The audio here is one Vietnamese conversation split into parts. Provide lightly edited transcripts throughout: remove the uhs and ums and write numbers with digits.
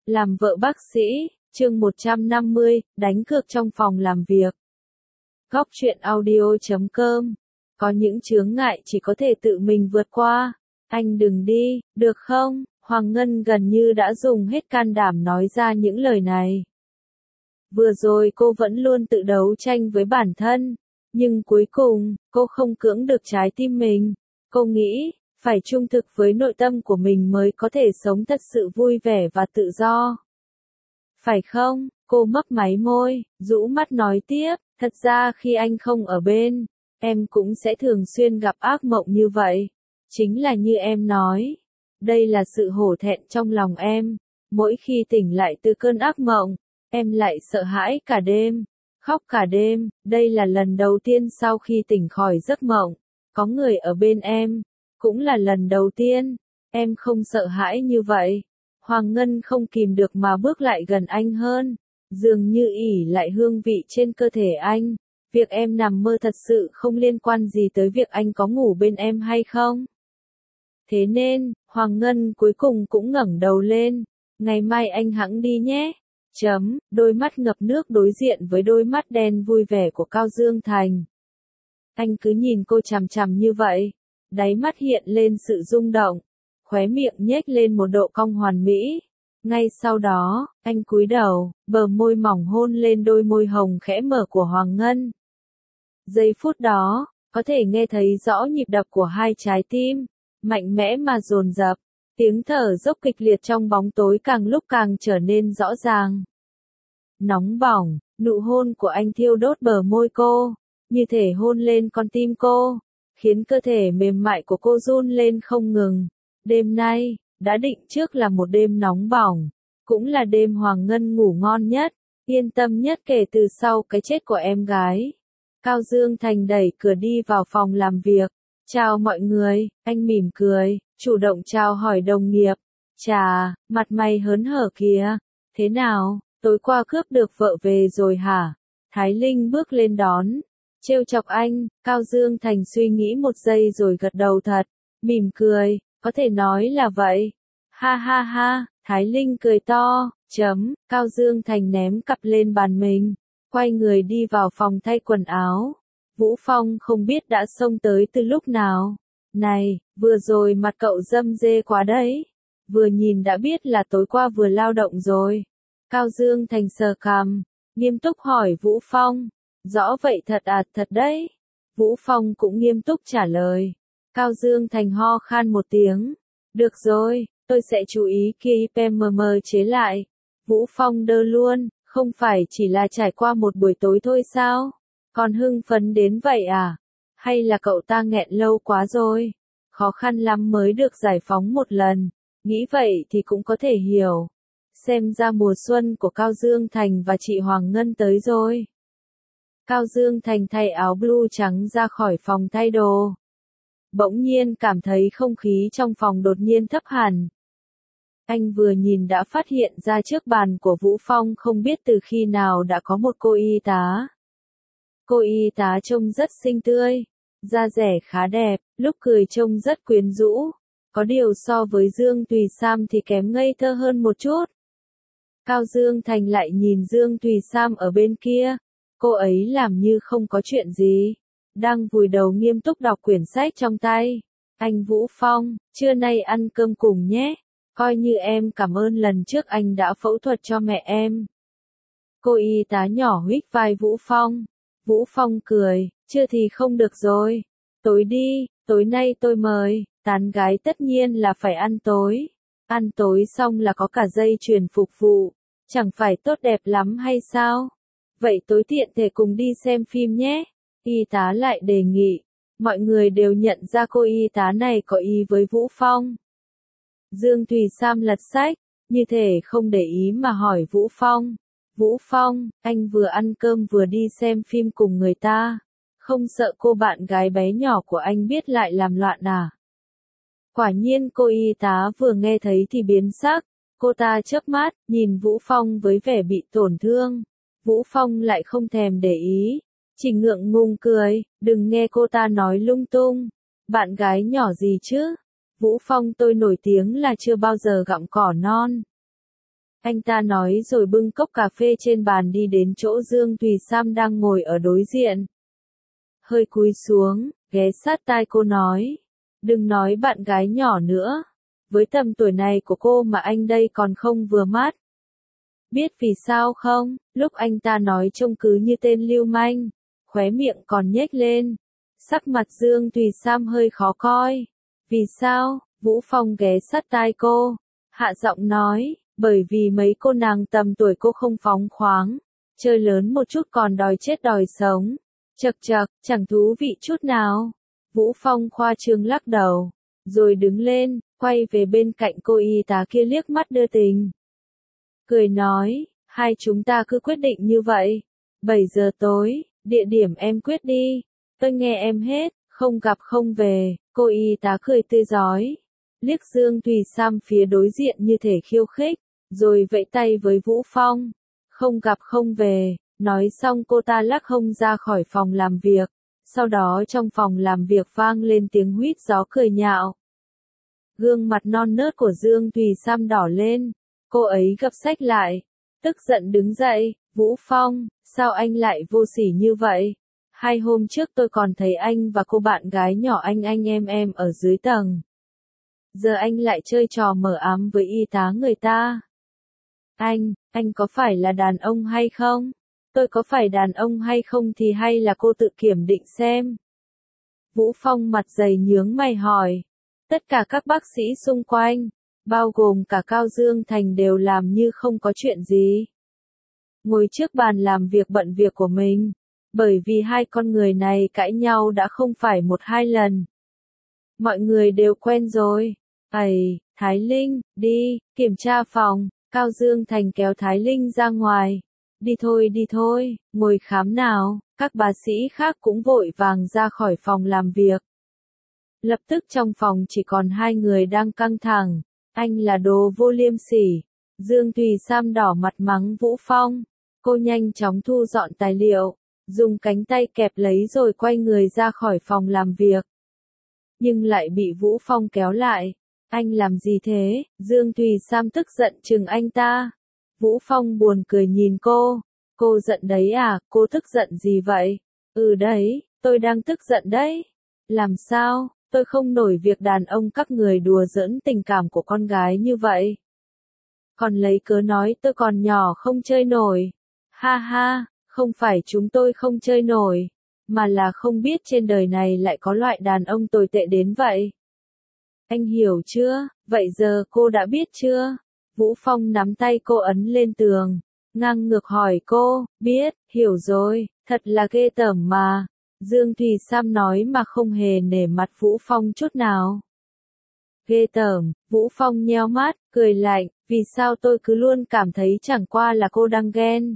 Làm vợ bác sĩ, chương 150, đánh cược trong phòng làm việc. Góc truyện audio.com. Có những chướng ngại chỉ có thể tự mình vượt qua. Anh đừng đi, được không? Hoàng Ngân gần như đã dùng hết can đảm nói ra những lời này. Vừa rồi cô vẫn luôn tự đấu tranh với bản thân, nhưng cuối cùng, cô không cưỡng được trái tim mình. Cô nghĩ, phải trung thực với nội tâm của mình mới có thể sống thật sự vui vẻ và tự do. Phải không? Cô mấp máy môi, rũ mắt nói tiếp, thật ra khi anh không ở bên, em cũng sẽ thường xuyên gặp ác mộng như vậy. Chính là như em nói, đây là sự hổ thẹn trong lòng em. Mỗi khi tỉnh lại từ cơn ác mộng, em lại sợ hãi cả đêm, khóc cả đêm. Đây là lần đầu tiên sau khi tỉnh khỏi giấc mộng, có người ở bên em. Cũng là lần đầu tiên, em không sợ hãi như vậy. Hoàng Ngân không kìm được mà bước lại gần anh hơn, dường như ỉ lại hương vị trên cơ thể anh. Việc em nằm mơ thật sự không liên quan gì tới việc anh có ngủ bên em hay không. Thế nên, Hoàng Ngân cuối cùng cũng ngẩng đầu lên. Ngày mai anh hẵng đi nhé. Đôi mắt ngập nước đối diện với đôi mắt đen vui vẻ của Cao Dương Thành. Anh cứ nhìn cô chằm chằm như vậy. Đáy mắt hiện lên sự rung động. Khóe miệng nhếch lên một độ cong hoàn mỹ. Ngay sau đó, anh cúi đầu, bờ môi mỏng hôn lên đôi môi hồng khẽ mở của Hoàng Ngân. Giây phút đó, có thể nghe thấy rõ nhịp đập của hai trái tim, mạnh mẽ mà dồn dập. Tiếng thở dốc kịch liệt trong bóng tối càng lúc càng trở nên rõ ràng. Nóng bỏng, nụ hôn của anh thiêu đốt bờ môi cô, như thể hôn lên con tim cô, khiến cơ thể mềm mại của cô run lên không ngừng. Đêm nay, đã định trước là một đêm nóng bỏng, cũng là đêm Hoàng Ngân ngủ ngon nhất, yên tâm nhất kể từ sau cái chết của em gái. Cao Dương Thành đẩy cửa đi vào phòng làm việc. Chào mọi người, anh mỉm cười, chủ động chào hỏi đồng nghiệp. Chà, mặt mày hớn hở kìa. Thế nào, tối qua cướp được vợ về rồi hả? Thái Linh bước lên đón. Trêu chọc anh, Cao Dương Thành suy nghĩ một giây rồi gật đầu thật, mỉm cười, có thể nói là vậy. Ha ha ha, Thái Linh cười to, Cao Dương Thành ném cặp lên bàn mình, quay người đi vào phòng thay quần áo. Vũ Phong không biết đã xông tới từ lúc nào. Này, vừa rồi mặt cậu dâm dê quá đấy. Vừa nhìn đã biết là tối qua vừa lao động rồi. Cao Dương Thành sờ cằm, nghiêm túc hỏi Vũ Phong. Rõ vậy thật à, thật đấy. Vũ Phong cũng nghiêm túc trả lời. Cao Dương Thành ho khan một tiếng. Được rồi, tôi sẽ chú ý khi PMM chế lại. Vũ Phong đơ luôn, không phải chỉ là trải qua một buổi tối thôi sao? Còn hưng phấn đến vậy à? Hay là cậu ta nghẹn lâu quá rồi? Khó khăn lắm mới được giải phóng một lần. Nghĩ vậy thì cũng có thể hiểu. Xem ra mùa xuân của Cao Dương Thành và chị Hoàng Ngân tới rồi. Cao Dương Thành thay áo blue trắng ra khỏi phòng thay đồ. Bỗng nhiên cảm thấy không khí trong phòng đột nhiên thấp hẳn. Anh vừa nhìn đã phát hiện ra trước bàn của Vũ Phong không biết từ khi nào đã có một cô y tá. Cô y tá trông rất xinh tươi, da dẻ khá đẹp, lúc cười trông rất quyến rũ. Có điều so với Dương Tùy Sam thì kém ngây thơ hơn một chút. Cao Dương Thành lại nhìn Dương Tùy Sam ở bên kia. Cô ấy làm như không có chuyện gì, đang vùi đầu nghiêm túc đọc quyển sách trong tay. Anh Vũ Phong, trưa nay ăn cơm cùng nhé. Coi như em cảm ơn lần trước anh đã phẫu thuật cho mẹ em. Cô y tá nhỏ huých vai Vũ Phong. Vũ Phong cười, chưa thì không được rồi. Tối đi, tối nay tôi mời, tán gái tất nhiên là phải ăn tối. Ăn tối xong là có cả dây chuyền phục vụ, chẳng phải tốt đẹp lắm hay sao? Vậy tối tiện thể cùng đi xem phim nhé. Y tá lại đề nghị. Mọi người đều nhận ra cô y tá này có ý với Vũ Phong. Dương Thùy Sam lật sách, như thể không để ý mà hỏi Vũ Phong. Vũ Phong, anh vừa ăn cơm vừa đi xem phim cùng người ta. Không sợ cô bạn gái bé nhỏ của anh biết lại làm loạn à? Quả nhiên cô y tá vừa nghe thấy thì biến sắc. Cô ta chớp mắt, nhìn Vũ Phong với vẻ bị tổn thương. Vũ Phong lại không thèm để ý. Chỉ ngượng ngùng cười, đừng nghe cô ta nói lung tung. Bạn gái nhỏ gì chứ? Vũ Phong tôi nổi tiếng là chưa bao giờ gặm cỏ non. Anh ta nói rồi bưng cốc cà phê trên bàn đi đến chỗ Dương Thùy Sam đang ngồi ở đối diện. Hơi cúi xuống, ghé sát tai cô nói. Đừng nói bạn gái nhỏ nữa. Với tầm tuổi này của cô mà anh đây còn không vừa mắt. Biết vì sao không? Lúc anh ta nói trông cứ như tên lưu manh. Khóe miệng còn nhếch lên. Sắc mặt Dương Thùy Sam hơi khó coi. Vì sao? Vũ Phong ghé sát tai cô. Hạ giọng nói. Bởi vì mấy cô nàng tầm tuổi cô không phóng khoáng. Chơi lớn một chút còn đòi chết đòi sống. Chậc chậc, chẳng thú vị chút nào. Vũ Phong khoa trương lắc đầu. Rồi đứng lên, quay về bên cạnh cô y tá kia liếc mắt đưa tình. Cười nói, hai chúng ta cứ quyết định như vậy. 7 giờ tối, địa điểm em quyết đi. Tôi nghe em hết, không gặp không về. Cô y tá cười tươi rói. Liếc Dương Thùy Sam phía đối diện như thể khiêu khích. Rồi vẫy tay với Vũ Phong. Không gặp không về. Nói xong cô ta lắc hông ra khỏi phòng làm việc. Sau đó trong phòng làm việc vang lên tiếng huýt gió cười nhạo. Gương mặt non nớt của Dương Thùy Sam đỏ lên. Cô ấy gập sách lại. Tức giận đứng dậy. Vũ Phong, sao anh lại vô sỉ như vậy? 2 hôm trước tôi còn thấy anh và cô bạn gái nhỏ anh em ở dưới tầng. Giờ anh lại chơi trò mờ ám với y tá người ta. Anh có phải là đàn ông hay không? Tôi có phải đàn ông hay không thì hay là cô tự kiểm định xem. Vũ Phong mặt dày nhướng mày hỏi. Tất cả các bác sĩ xung quanh, bao gồm cả Cao Dương Thành đều làm như không có chuyện gì. Ngồi trước bàn làm việc bận việc của mình, bởi vì hai con người này cãi nhau đã không phải 1-2 lần. Mọi người đều quen rồi. Thái Linh, đi, kiểm tra phòng. Cao Dương Thành kéo Thái Linh ra ngoài. Đi thôi, ngồi khám nào. Các bác sĩ khác cũng vội vàng ra khỏi phòng làm việc. Lập tức trong phòng chỉ còn 2 người đang căng thẳng. Anh là đồ vô liêm sỉ. Dương Thùy Sam đỏ mặt mắng Vũ Phong. Cô nhanh chóng thu dọn tài liệu, dùng cánh tay kẹp lấy rồi quay người ra khỏi phòng làm việc. Nhưng lại bị Vũ Phong kéo lại. Anh làm gì thế? Dương Thùy Sam tức giận chừng anh ta. Vũ Phong buồn cười nhìn cô. Cô giận đấy à? Cô tức giận gì vậy? Ừ đấy, tôi đang tức giận đấy. Làm sao? Tôi không nổi việc đàn ông các người đùa giỡn tình cảm của con gái như vậy. Còn lấy cớ nói tôi còn nhỏ không chơi nổi. Ha ha, không phải chúng tôi không chơi nổi, mà là không biết trên đời này lại có loại đàn ông tồi tệ đến vậy. Anh hiểu chưa? Vậy giờ cô đã biết chưa? Vũ Phong nắm tay cô ấn lên tường, ngang ngược hỏi cô, biết, hiểu rồi, thật là ghê tởm mà. Dương Thùy Sam nói mà không hề nể mặt Vũ Phong chút nào. Ghê tởm, Vũ Phong nheo mắt, cười lạnh, vì sao tôi cứ luôn cảm thấy chẳng qua là cô đang ghen.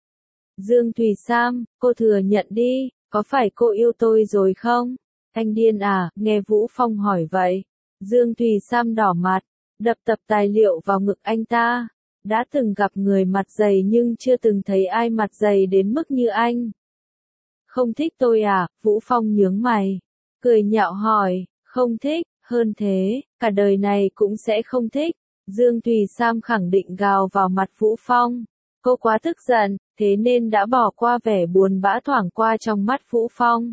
Dương Thùy Sam, cô thừa nhận đi, có phải cô yêu tôi rồi không? Anh điên à, nghe Vũ Phong hỏi vậy. Dương Thùy Sam đỏ mặt, đập tập tài liệu vào ngực anh ta. Đã từng gặp người mặt dày nhưng chưa từng thấy ai mặt dày đến mức như anh. Không thích tôi à? Vũ Phong nhướng mày, cười nhạo hỏi, không thích, hơn thế, cả đời này cũng sẽ không thích. Dương Thùy Sam khẳng định gào vào mặt Vũ Phong. Cô quá tức giận, thế nên đã bỏ qua vẻ buồn bã thoảng qua trong mắt Vũ Phong.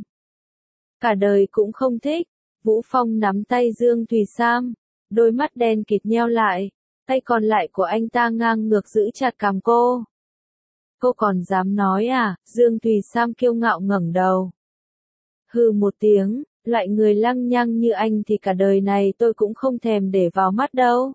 Cả đời cũng không thích. Vũ Phong nắm tay Dương Thùy Sam, đôi mắt đen kịt nheo lại, tay còn lại của anh ta ngang ngược giữ chặt cằm cô. Cô còn dám nói à? Dương Thùy Sam kiêu ngạo ngẩng đầu. Hừ một tiếng, loại người lăng nhăng như anh thì cả đời này tôi cũng không thèm để vào mắt đâu.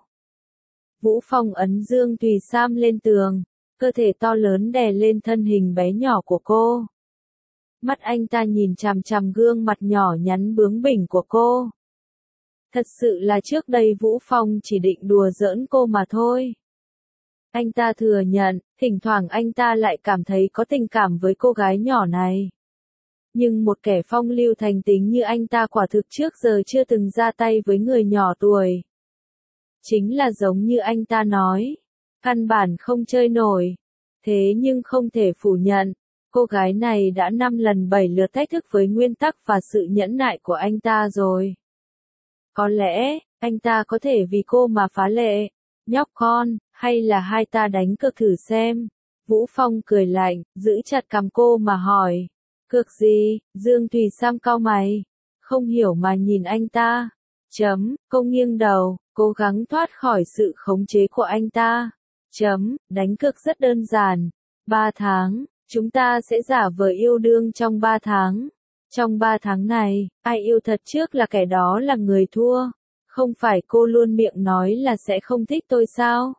Vũ Phong ấn Dương Thùy Sam lên tường, cơ thể to lớn đè lên thân hình bé nhỏ của cô. Mắt anh ta nhìn chằm chằm gương mặt nhỏ nhắn bướng bỉnh của cô. Thật sự là trước đây Vũ Phong chỉ định đùa giỡn cô mà thôi. Anh ta thừa nhận, thỉnh thoảng anh ta lại cảm thấy có tình cảm với cô gái nhỏ này. Nhưng một kẻ phong lưu thành tính như anh ta quả thực trước giờ chưa từng ra tay với người nhỏ tuổi. Chính là giống như anh ta nói, căn bản không chơi nổi. Thế nhưng không thể phủ nhận, cô gái này đã 5 lần 7 lượt thách thức với nguyên tắc và sự nhẫn nại của anh ta rồi. Có lẽ, anh ta có thể vì cô mà phá lệ. Nhóc con, Hay là hai ta đánh cược thử xem. Vũ Phong cười lạnh, giữ chặt cằm cô mà hỏi. Cược gì? Dương Thùy Sam cau mày. Không hiểu mà nhìn anh ta. Cô nghiêng đầu, cố gắng thoát khỏi sự khống chế của anh ta. Đánh cược rất đơn giản. 3 tháng, chúng ta sẽ giả vờ yêu đương trong 3 tháng. Trong 3 tháng này, ai yêu thật trước là kẻ đó là người thua. Không phải cô luôn miệng nói là sẽ không thích tôi sao?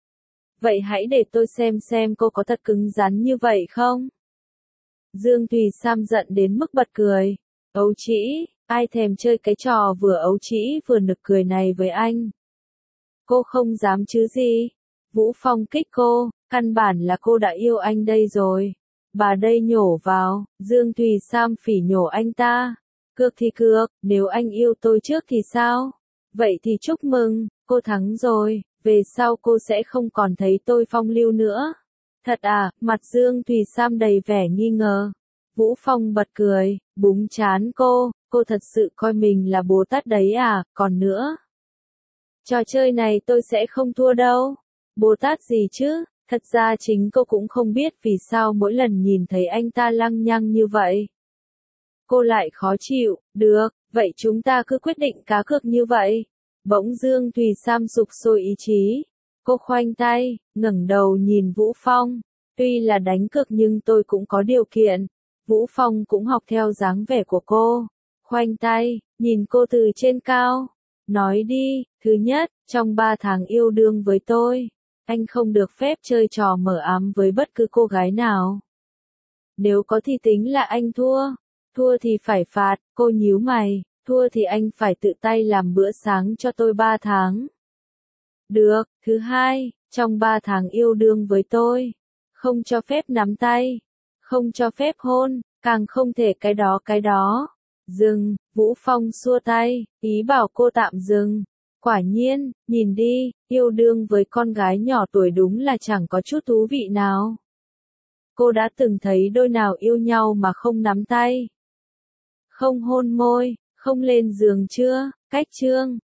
Vậy hãy để tôi xem cô có thật cứng rắn như vậy không? Dương Thùy Sam giận đến mức bật cười. Ấu trĩ, ai thèm chơi cái trò vừa ấu trĩ vừa nực cười này với anh? Cô không dám chứ gì? Vũ Phong kích cô, căn bản là cô đã yêu anh đây rồi. Bà đây nhổ vào, Dương Thùy Sam phỉ nhổ anh ta. Cược thì cược, nếu anh yêu tôi trước thì sao? Vậy thì chúc mừng, cô thắng rồi, về sau cô sẽ không còn thấy tôi phong lưu nữa. Thật à, mặt Dương Thùy Sam đầy vẻ nghi ngờ. Vũ Phong bật cười, búng trán cô thật sự coi mình là Bồ Tát đấy à, còn nữa. Trò chơi này tôi sẽ không thua đâu. Bồ Tát gì chứ, thật ra chính cô cũng không biết vì sao mỗi lần nhìn thấy anh ta lăng nhăng như vậy. Cô lại khó chịu, được, vậy chúng ta cứ quyết định cá cược như vậy. Bỗng Dương Thùy Sam sục sôi ý chí. Cô khoanh tay, ngẩng đầu nhìn Vũ Phong. Tuy là đánh cược nhưng tôi cũng có điều kiện. Vũ Phong cũng học theo dáng vẻ của cô. Khoanh tay, nhìn cô từ trên cao. Nói đi, thứ nhất, trong 3 tháng yêu đương với tôi, anh không được phép chơi trò mờ ám với bất cứ cô gái nào. Nếu có thì tính là anh thua. Thua thì phải phạt, cô nhíu mày. Thua thì anh phải tự tay làm bữa sáng cho tôi 3 tháng. Được, thứ hai, trong 3 tháng yêu đương với tôi, không cho phép nắm tay, không cho phép hôn, càng không thể cái đó. Dừng, Vũ Phong xua tay, ý bảo cô tạm dừng. Quả nhiên, nhìn đi, yêu đương với con gái nhỏ tuổi đúng là chẳng có chút thú vị nào. Cô đã từng thấy đôi nào yêu nhau mà không nắm tay, không hôn môi, không lên giường chưa? Cách chương